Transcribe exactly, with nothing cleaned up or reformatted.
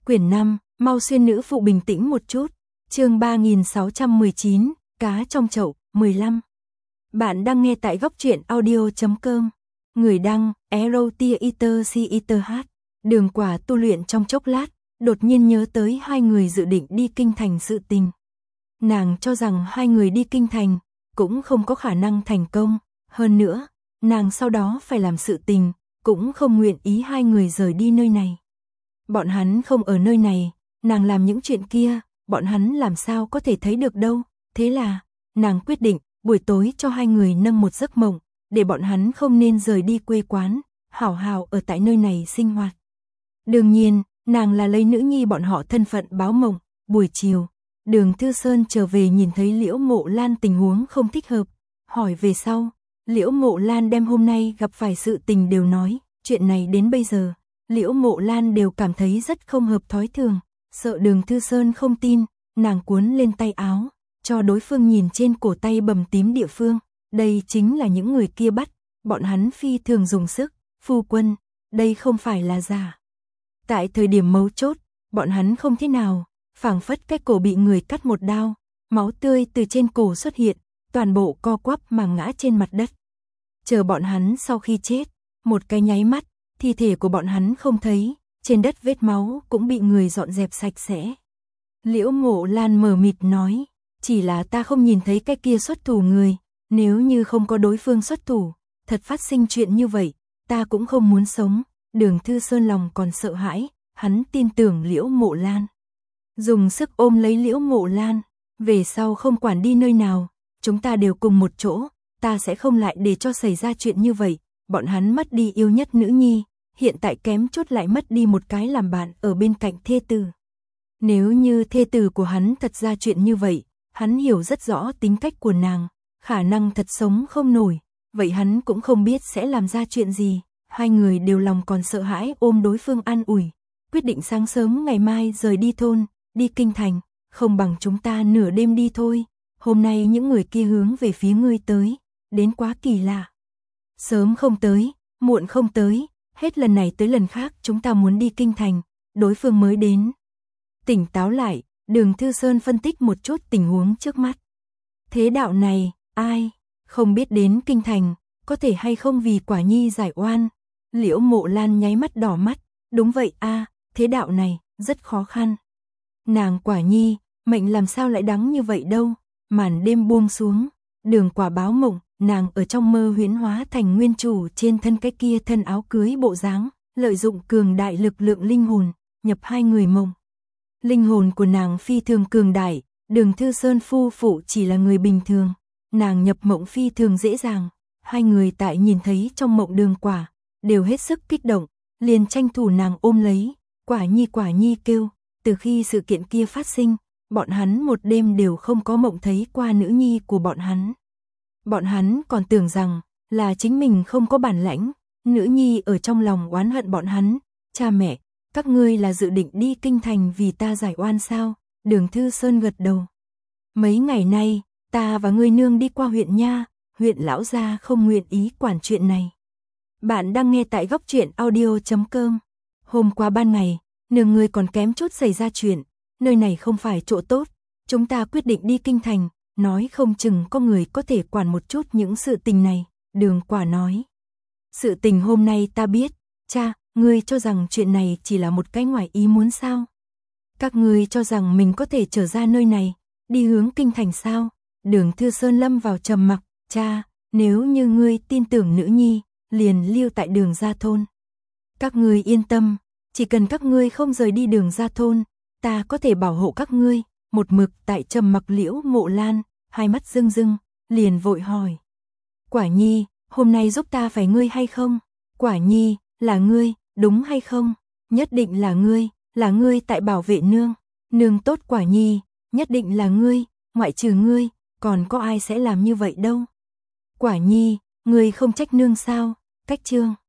Quyển năm, mau xuyên nữ phụ bình tĩnh một chút. Chương ba nghìn sáu trăm mười chín, cá trong chậu, mười lăm. Bạn đang nghe tại góc truyện audio chấm com. Người đăng, Erotia Eater C Eater H. Đường Quả tu luyện trong chốc lát, đột nhiên nhớ tới hai người dự định đi kinh thành sự tình. Nàng cho rằng hai người đi kinh thành cũng không có khả năng thành công, hơn nữa, nàng sau đó phải làm sự tình, cũng không nguyện ý hai người rời đi nơi này. Bọn hắn không ở nơi này, nàng làm những chuyện kia, bọn hắn làm sao có thể thấy được đâu. Thế là, nàng quyết định, buổi tối cho hai người nâng một giấc mộng, để bọn hắn không nên rời đi quê quán, hảo hảo ở tại nơi này sinh hoạt. Đương nhiên, nàng là lấy nữ nhi bọn họ thân phận báo mộng. Buổi chiều, Đường Thư Sơn trở về nhìn thấy Liễu Mộ Lan tình huống không thích hợp, hỏi về sau. Liễu Mộ Lan đem hôm nay gặp phải sự tình đều nói, chuyện này đến bây giờ, Liễu Mộ Lan đều cảm thấy rất không hợp thói thường, sợ Đường Thư Sơn không tin, nàng cuốn lên tay áo, cho đối phương nhìn trên cổ tay bầm tím địa phương, đây chính là những người kia bắt, bọn hắn phi thường dùng sức, phu quân, đây không phải là giả. Tại thời điểm mấu chốt, bọn hắn không thế nào, phảng phất cái cổ bị người cắt một đao, máu tươi từ trên cổ xuất hiện, toàn bộ co quắp mà ngã trên mặt đất. Chờ bọn hắn sau khi chết, một cái nháy mắt, thi thể của bọn hắn không thấy, trên đất vết máu cũng bị người dọn dẹp sạch sẽ. Liễu Mộ Lan mờ mịt nói, chỉ là ta không nhìn thấy cái kia xuất thủ người, nếu như không có đối phương xuất thủ, thật phát sinh chuyện như vậy, ta cũng không muốn sống. Đường Thư Sơn lòng còn sợ hãi, hắn tin tưởng Liễu Mộ Lan. Dùng sức ôm lấy Liễu Mộ Lan, về sau không quản đi nơi nào, chúng ta đều cùng một chỗ, ta sẽ không lại để cho xảy ra chuyện như vậy. Bọn hắn mất đi yêu nhất nữ nhi, hiện tại kém chút lại mất đi một cái làm bạn ở bên cạnh thê tử. Nếu như thê tử của hắn thật ra chuyện như vậy, hắn hiểu rất rõ tính cách của nàng, khả năng thật sống không nổi, vậy hắn cũng không biết sẽ làm ra chuyện gì. Hai người đều lòng còn sợ hãi ôm đối phương an ủi, quyết định sáng sớm ngày mai rời đi thôn, đi kinh thành, không bằng chúng ta nửa đêm đi thôi. Hôm nay những người kia hướng về phía ngươi tới, đến quá kỳ lạ. Sớm không tới, muộn không tới, hết lần này tới lần khác chúng ta muốn đi kinh thành, đối phương mới đến. Tỉnh táo lại, Đường Thư Sơn phân tích một chút tình huống trước mắt. Thế đạo này, ai, không biết đến kinh thành, có thể hay không vì Quả Nhi giải oan. Liễu Mộ Lan nháy mắt đỏ mắt, đúng vậy a, thế đạo này, rất khó khăn. Nàng Quả Nhi, mệnh làm sao lại đắng như vậy đâu. Màn đêm buông xuống, Đường Quả báo mộng, nàng ở trong mơ huyễn hóa thành nguyên chủ trên thân cái kia thân áo cưới bộ dáng, lợi dụng cường đại lực lượng linh hồn, nhập hai người mộng. Linh hồn của nàng phi thường cường đại, Đường Thư Sơn phu phụ chỉ là người bình thường, nàng nhập mộng phi thường dễ dàng. Hai người tại nhìn thấy trong mộng Đường Quả, đều hết sức kích động, liền tranh thủ nàng ôm lấy, Quả Nhi Quả Nhi kêu. Từ khi sự kiện kia phát sinh, bọn hắn một đêm đều không có mộng thấy qua nữ nhi của bọn hắn. Bọn hắn còn tưởng rằng là chính mình không có bản lãnh, nữ nhi ở trong lòng oán hận bọn hắn. Cha mẹ, các ngươi là dự định đi kinh thành vì ta giải oan sao? Đường Thư Sơn gật đầu. Mấy ngày nay, ta và ngươi nương đi qua huyện nha, huyện lão gia không nguyện ý quản chuyện này. Bạn đang nghe tại góc truyện audio chấm com. Hôm qua ban ngày, nương ngươi còn kém chút xảy ra chuyện, nơi này không phải chỗ tốt, chúng ta quyết định đi kinh thành, nói không chừng có người có thể quản một chút những sự tình này. Đường Quả nói, sự tình hôm nay ta biết, cha, ngươi cho rằng chuyện này chỉ là một cái ngoài ý muốn sao? Các ngươi cho rằng mình có thể trở ra nơi này, đi hướng kinh thành sao? Đường Thư Sơn lâm vào trầm mặc, cha, nếu như ngươi tin tưởng nữ nhi, liền lưu tại Đường gia thôn. Các ngươi yên tâm, chỉ cần các ngươi không rời đi Đường gia thôn, ta có thể bảo hộ các ngươi. Một mực tại trầm mặc Liễu Mộ Lan, hai mắt rưng rưng, liền vội hỏi. Quả Nhi, hôm nay giúp ta phải ngươi hay không? Quả Nhi, là ngươi, đúng hay không? Nhất định là ngươi, là ngươi tại bảo vệ nương. Nương tốt Quả Nhi, nhất định là ngươi, ngoại trừ ngươi, còn có ai sẽ làm như vậy đâu. Quả Nhi, ngươi không trách nương sao? Cách chương.